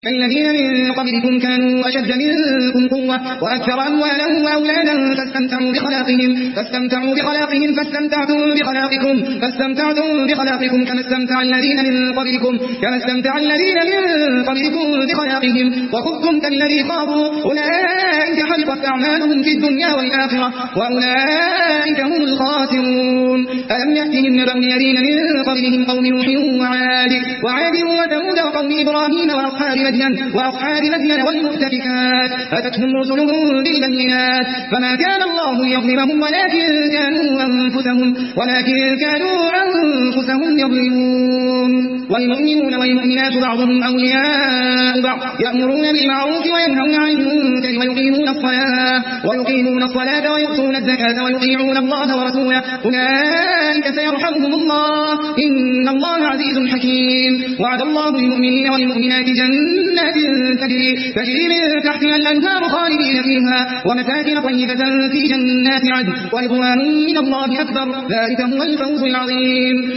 الذين من قبلكم كانوا أشد منكم قوة وأكثر أموالا وأولادا فاستمتعوا بخلاقهم فاستمتعتم بخلاقكم كما استمتع الذين من قبلكم بخلاقهم وخذتم كالذي خاضوا أولئك حبطت أعمالهم في الدنيا والآخرة وأولئك هم الخاسرون. ألم يأتهم نبأ الذين من قبلهم قوم نوح وعاد وثمود وقوم إبراهيم وأصحاب مدين والمؤتفكات أتتهم رسلهم بالبينات فما كان الله ليظلمهم ولكن كانوا أنفسهم يظلمون. والمؤمنون والمؤمنات بعضهم أولياء بعض يأمرون بالمعروف وينهون عن المنكر ويقيمون الصلاة ويؤتون الزكاة ويطيعون الله ورسوله أولئك سيرحمهم الله إن الله عزيز حكيم. وعد الله المؤمنين والمؤمنات جنات تجري من تحتها الأنهار خالدين فيها ومساكن طيبة في جنات عدن ورضوان من الله أكبر ذلك هو الفوز العظيم.